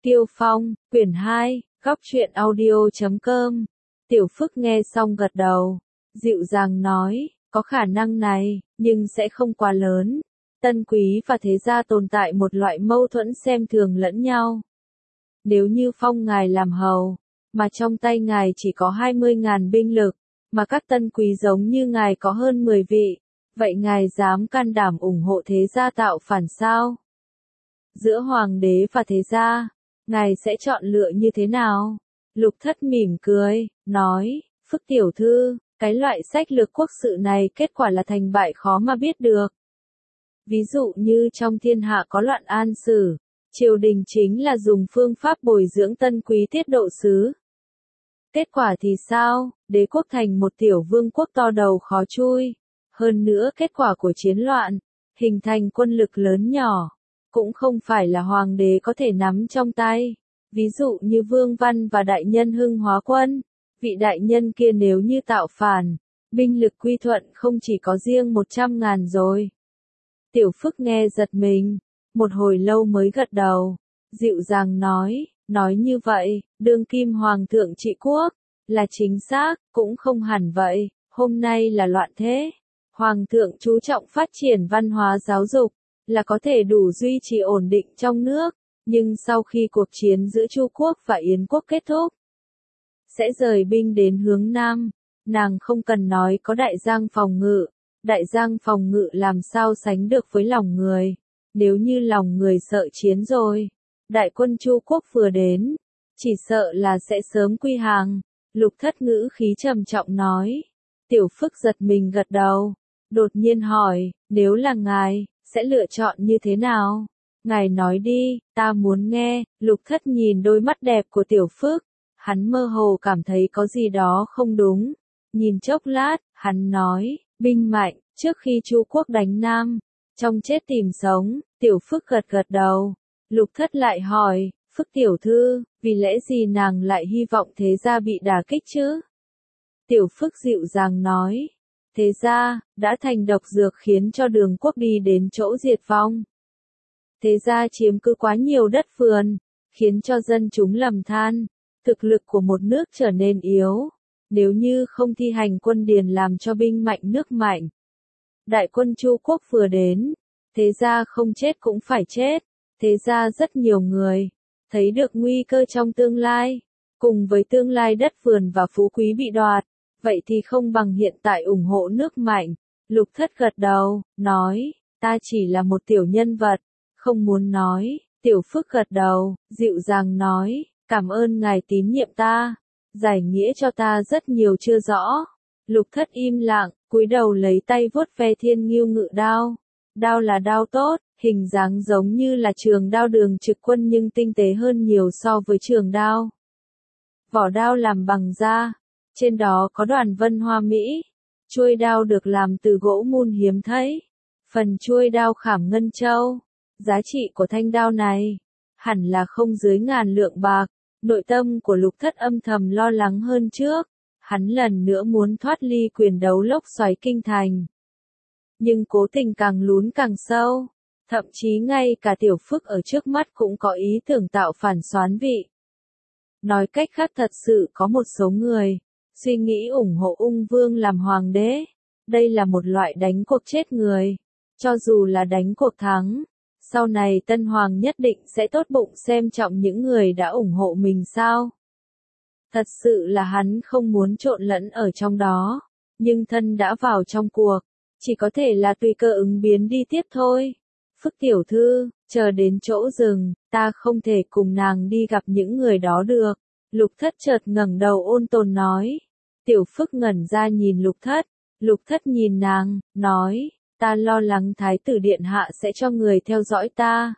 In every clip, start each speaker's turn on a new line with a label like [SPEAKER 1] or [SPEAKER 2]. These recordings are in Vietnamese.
[SPEAKER 1] Kiêu Phong, quyển 2, góc truyện audio.com. Tiểu Phức nghe xong gật đầu, dịu dàng nói, có khả năng này, nhưng sẽ không quá lớn. Tân quý và thế gia tồn tại một loại mâu thuẫn xem thường lẫn nhau. Nếu như Phong ngài làm hầu, mà trong tay ngài chỉ có 20.000 binh lực, mà các tân quý giống như ngài có hơn 10 vị, vậy ngài dám can đảm ủng hộ thế gia tạo phản sao? Giữa hoàng đế và thế gia, ngài sẽ chọn lựa như thế nào? Lục Thất mỉm cười, nói, Phức tiểu thư, cái loại sách lược quốc sự này kết quả là thành bại khó mà biết được. Ví dụ như trong thiên hạ có loạn an sử, triều đình chính là dùng phương pháp bồi dưỡng tân quý tiết độ sứ. Kết quả thì sao? Đế quốc thành một tiểu vương quốc to đầu khó chui. Hơn nữa kết quả của chiến loạn, hình thành quân lực lớn nhỏ, cũng không phải là hoàng đế có thể nắm trong tay. Ví dụ như Vương Văn và đại nhân Hưng Hóa Quân, vị đại nhân kia nếu như tạo phản, binh lực quy thuận không chỉ có riêng 100.000 rồi. Tiểu Phức nghe giật mình, một hồi lâu mới gật đầu, dịu dàng nói như vậy, đương kim hoàng thượng trị quốc, là chính xác, cũng không hẳn vậy, hôm nay là loạn thế. Hoàng thượng chú trọng phát triển văn hóa giáo dục, là có thể đủ duy trì ổn định trong nước, nhưng sau khi cuộc chiến giữa Chu quốc và Yến quốc kết thúc, sẽ rời binh đến hướng Nam. Nàng không cần nói có đại giang phòng ngự làm sao sánh được với lòng người. Nếu như lòng người sợ chiến rồi, đại quân Chu quốc vừa đến, chỉ sợ là sẽ sớm quy hàng. Lục Thất ngữ khí trầm trọng nói. Tiểu Phức giật mình gật đầu, đột nhiên hỏi, nếu là ngài, sẽ lựa chọn như thế nào? Ngài nói đi, ta muốn nghe. Lục Thất nhìn đôi mắt đẹp của Tiểu Phức, hắn mơ hồ cảm thấy có gì đó không đúng. Nhìn chốc lát, hắn nói, binh mạnh, trước khi Chu quốc đánh Nam, trong chết tìm sống. Tiểu Phức gật gật đầu. Lục Thất lại hỏi, Phức tiểu thư, vì lẽ gì nàng lại hy vọng thế gia bị đả kích chứ? Tiểu Phức dịu dàng nói, thế gia đã thành độc dược khiến cho Đường quốc đi đến chỗ diệt vong. Thế gia chiếm cứ quá nhiều đất vườn, khiến cho dân chúng lầm than, thực lực của một nước trở nên yếu. Nếu như không thi hành quân điền làm cho binh mạnh nước mạnh, đại quân Chu quốc vừa đến, thế gia không chết cũng phải chết. Thế gia rất nhiều người thấy được nguy cơ trong tương lai, cùng với tương lai đất vườn và phú quý bị đoạt, vậy thì không bằng hiện tại ủng hộ nước mạnh. Lục Thất gật đầu, nói, ta chỉ là một tiểu nhân vật, không muốn nói. Tiểu Phức gật đầu, dịu dàng nói, cảm ơn ngài tín nhiệm ta, giải nghĩa cho ta rất nhiều chưa rõ. Lục Thất im lặng, cúi đầu lấy tay vuốt ve Thiên Ngưu Ngự đao. Đao là đao tốt, hình dáng giống như là trường đao Đường Trực Quân nhưng tinh tế hơn nhiều so với trường đao. Vỏ đao làm bằng da, trên đó có đoàn vân hoa mỹ. Chuôi đao được làm từ gỗ mun hiếm thấy. Phần chuôi đao khảm ngân châu. Giá trị của thanh đao này hẳn là không dưới 1.000 lượng bạc. Nội tâm của Lục Thất âm thầm lo lắng hơn trước. Hắn lần nữa muốn thoát ly quyền đấu lốc xoáy kinh thành, nhưng cố tình càng lún càng sâu. Thậm chí ngay cả Tiểu Phức ở trước mắt cũng có ý tưởng tạo phản soán vị. Nói cách khác, thật sự có một số người suy nghĩ ủng hộ Ung Vương làm hoàng đế. Đây là một loại đánh cuộc chết người. Cho dù là đánh cuộc thắng, sau này Tân Hoàng nhất định sẽ tốt bụng xem trọng những người đã ủng hộ mình sao? Thật sự là hắn không muốn trộn lẫn ở trong đó, nhưng thân đã vào trong cuộc, chỉ có thể là tùy cơ ứng biến đi tiếp thôi. Phức tiểu thư, chờ đến chỗ rừng, ta không thể cùng nàng đi gặp những người đó được. Lục Thất chợt ngẩng đầu ôn tồn nói. Tiểu Phức ngẩn ra nhìn Lục Thất. Lục Thất nhìn nàng, nói, ta lo lắng Thái tử điện hạ sẽ cho người theo dõi ta.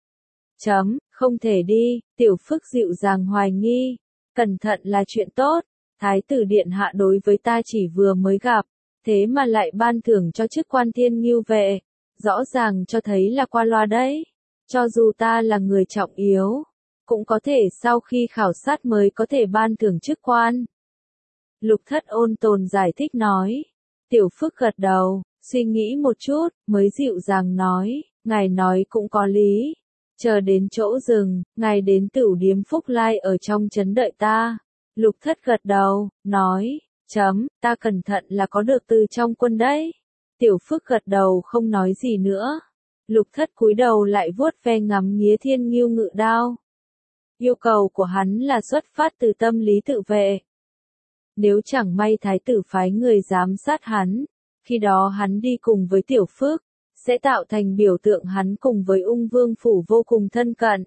[SPEAKER 1] Không thể đi. Tiểu Phức dịu dàng hoài nghi. Cẩn thận là chuyện tốt. Thái tử điện hạ đối với ta chỉ vừa mới gặp, thế mà lại ban thưởng cho chức quan Thiên Ngưu vệ. Rõ ràng cho thấy là qua loa đấy. Cho dù ta là người trọng yếu, cũng có thể sau khi khảo sát mới có thể ban thưởng chức quan. Lục Thất ôn tồn giải thích nói. Tiểu Phức gật đầu, suy nghĩ một chút, mới dịu dàng nói, ngài nói cũng có lý. Chờ đến chỗ dừng, ngài đến Tửu điếm Phúc Lai ở trong trấn đợi ta. Lục Thất gật đầu, nói, ta cẩn thận là có được từ trong quân đấy. Tiểu Phước gật đầu không nói gì nữa. Lục Thất cúi đầu lại vuốt ve ngắm nghía Thiên Ngưu ngự đao. Yêu cầu của hắn là xuất phát từ tâm lý tự vệ. Nếu chẳng may thái tử phái người giám sát hắn, khi đó hắn đi cùng với Tiểu Phước, sẽ tạo thành biểu tượng hắn cùng với Ung Vương Phủ vô cùng thân cận.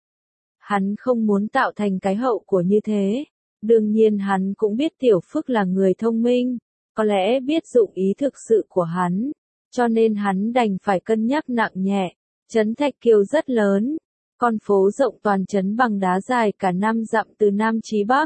[SPEAKER 1] Hắn không muốn tạo thành cái hậu của như thế. Đương nhiên hắn cũng biết Tiểu Phước là người thông minh, có lẽ biết dụng ý thực sự của hắn, cho nên hắn đành phải cân nhắc nặng nhẹ. Trấn Thạch Kiều rất lớn, con phố rộng toàn trấn bằng đá dài cả 5 dặm từ Nam chí Bắc.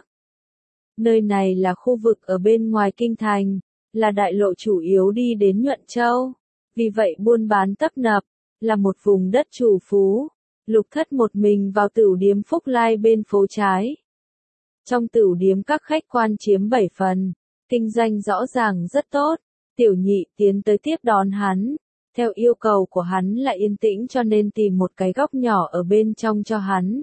[SPEAKER 1] Nơi này là khu vực ở bên ngoài kinh thành, là đại lộ chủ yếu đi đến Nhuận Châu, vì vậy buôn bán tấp nập, là một vùng đất trù phú. Lục Thất một mình vào Tửu điếm Phúc Lai bên phố trái. Trong Tửu điếm các khách quan chiếm 7 phần, kinh doanh rõ ràng rất tốt. Tiểu Nhị tiến tới tiếp đón hắn. Theo yêu cầu của hắn là yên tĩnh cho nên tìm một cái góc nhỏ ở bên trong cho hắn.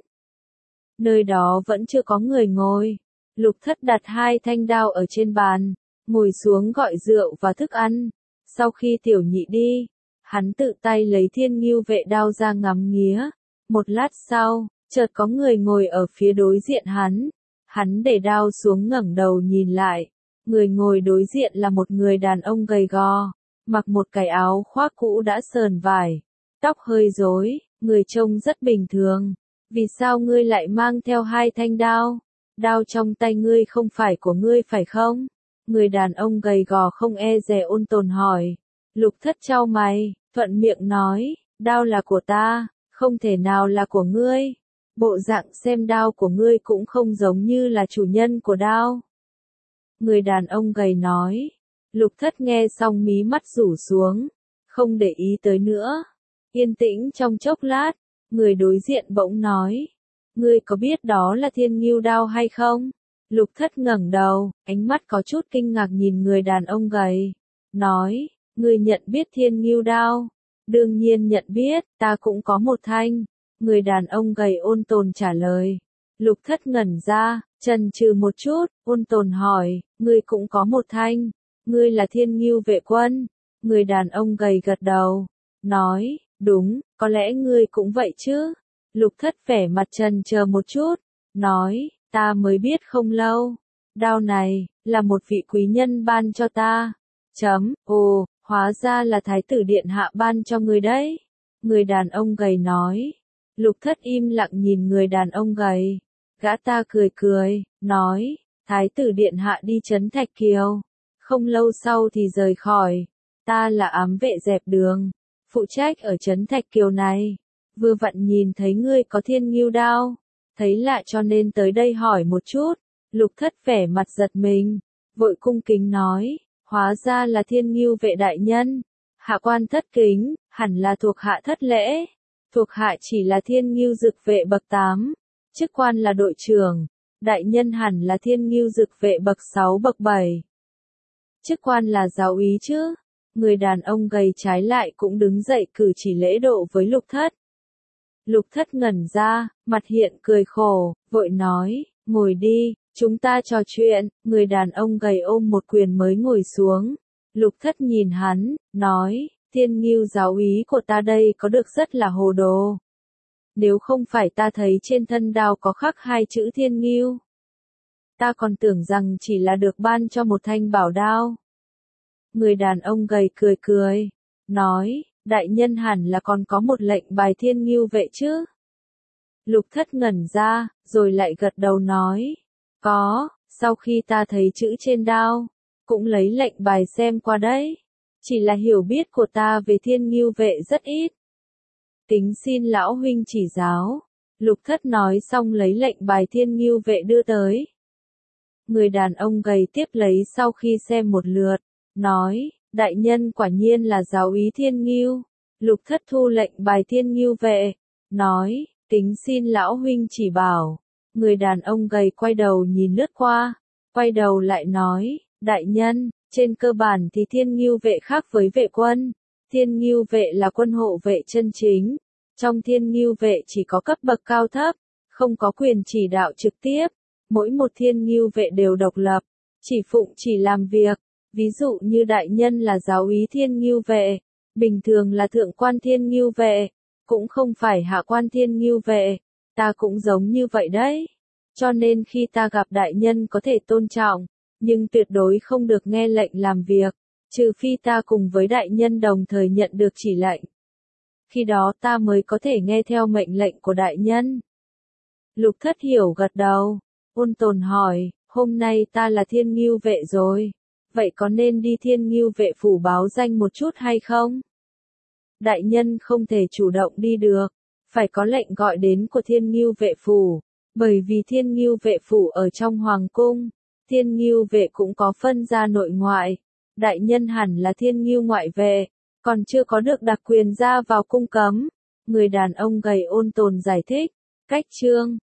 [SPEAKER 1] Nơi đó vẫn chưa có người ngồi. Lục Thất đặt 2 thanh đao ở trên bàn, ngồi xuống gọi rượu và thức ăn. Sau khi Tiểu Nhị đi, hắn tự tay lấy Thiên Ngưu vệ đao ra ngắm nghía. Một lát sau, chợt có người ngồi ở phía đối diện hắn. Hắn để đao xuống ngẩng đầu nhìn lại. Người ngồi đối diện là một người đàn ông gầy gò, mặc một cái áo khoác cũ đã sờn vải, tóc hơi rối, người trông rất bình thường. Vì sao ngươi lại mang theo 2 thanh đao? Đao trong tay ngươi không phải của ngươi phải không? Người đàn ông gầy gò không e dè ôn tồn hỏi. Lục Thất chau mày, thuận miệng nói, đao là của ta, không thể nào là của ngươi. Bộ dạng xem đao của ngươi cũng không giống như là chủ nhân của đao. Người đàn ông gầy nói. Lục Thất nghe xong mí mắt rủ xuống, không để ý tới nữa. Yên tĩnh trong chốc lát, người đối diện bỗng nói. Ngươi có biết đó là Thiên Ngưu đao hay không? Lục Thất ngẩng đầu, ánh mắt có chút kinh ngạc nhìn người đàn ông gầy. Nói, ngươi nhận biết Thiên Ngưu đao? Đương nhiên nhận biết, ta cũng có một thanh. Người đàn ông gầy ôn tồn trả lời. Lục Thất ngẩn ra, chần chừ một chút, ôn tồn hỏi, ngươi cũng có một thanh, ngươi là Thiên Ngưu vệ quân. Người đàn ông gầy gật đầu, nói, đúng, có lẽ ngươi cũng vậy chứ. Lục Thất vẻ mặt chần chờ một chút, nói, ta mới biết không lâu. Đao này, là một vị quý nhân ban cho ta. Ồ, hóa ra là Thái tử Điện Hạ ban cho ngươi đấy. Người đàn ông gầy nói. Lục Thất im lặng nhìn người đàn ông gầy. Gã ta cười cười, nói, Thái tử Điện Hạ đi trấn Thạch Kiều. Không lâu sau thì rời khỏi. Ta là ám vệ dẹp đường, phụ trách ở trấn Thạch Kiều này. Vừa vặn nhìn thấy ngươi có Thiên Ngưu đao. Thấy lạ cho nên tới đây hỏi một chút. Lục Thất vẻ mặt giật mình, vội cung kính nói, hóa ra là Thiên Ngưu vệ đại nhân. Hạ quan thất kính, hẳn là thuộc hạ thất lễ. Thuộc hạ chỉ là Thiên Ngưu dực vệ bậc 8, chức quan là đội trưởng. Đại nhân hẳn là Thiên Ngưu dực vệ bậc 6 bậc 7. Chức quan là giáo úy chứ? Người đàn ông gầy trái lại cũng đứng dậy cử chỉ lễ độ với Lục Thất. Lục Thất ngẩn ra, mặt hiện cười khổ, vội nói, ngồi đi, chúng ta trò chuyện. Người đàn ông gầy ôm một quyền mới ngồi xuống. Lục Thất nhìn hắn, nói, Thiên Ngưu giáo úy của ta đây có được rất là hồ đồ. Nếu không phải ta thấy trên thân đao có khắc 2 chữ Thiên Ngưu, ta còn tưởng rằng chỉ là được ban cho một thanh bảo đao. Người đàn ông gầy cười cười, nói, đại nhân hẳn là còn có một lệnh bài Thiên Ngưu vệ chứ? Lục Thất ngẩn ra, rồi lại gật đầu nói, có, sau khi ta thấy chữ trên đao, cũng lấy lệnh bài xem qua đấy. Chỉ là hiểu biết của ta về Thiên Ngưu vệ rất ít. Kính xin lão huynh chỉ giáo. Lục Thất nói xong lấy lệnh bài Thiên Ngưu vệ đưa tới. Người đàn ông gầy tiếp lấy sau khi xem một lượt, nói, đại nhân quả nhiên là giáo úy Thiên Ngưu. Lục Thất thu lệnh bài Thiên Ngưu vệ, nói, kính xin lão huynh chỉ bảo. Người đàn ông gầy quay đầu nhìn lướt qua, quay đầu lại nói, đại nhân, trên cơ bản thì Thiên Ngưu vệ khác với vệ quân. Thiên Ngưu vệ là quân hộ vệ chân chính, Trong Thiên Ngưu vệ chỉ có cấp bậc cao thấp, không có quyền chỉ đạo trực tiếp. Mỗi một Thiên Ngưu vệ đều độc lập, chỉ phụng chỉ làm việc. Ví dụ như đại nhân là giáo úy Thiên Ngưu vệ, bình thường là thượng quan Thiên Ngưu vệ, cũng không phải hạ quan Thiên Ngưu vệ. Ta cũng giống như vậy đấy. Cho nên khi ta gặp đại nhân có thể tôn trọng, nhưng tuyệt đối không được nghe lệnh làm việc, trừ phi ta cùng với đại nhân đồng thời nhận được chỉ lệnh. Khi đó ta mới có thể nghe theo mệnh lệnh của đại nhân. Lục Thất Hiểu gật đầu. Ôn Tồn hỏi, hôm nay ta là Thiên Ngưu vệ rồi, vậy có nên đi Thiên Ngưu vệ phủ báo danh một chút hay không? Đại nhân không thể chủ động đi được, phải có lệnh gọi đến của Thiên Ngưu vệ phủ, bởi vì Thiên Ngưu vệ phủ ở trong hoàng cung, Thiên Ngưu vệ cũng có phân ra nội ngoại, đại nhân hẳn là Thiên Ngưu ngoại vệ, còn chưa có được đặc quyền ra vào cung cấm. Người đàn ông gầy Ôn Tồn giải thích, cách chương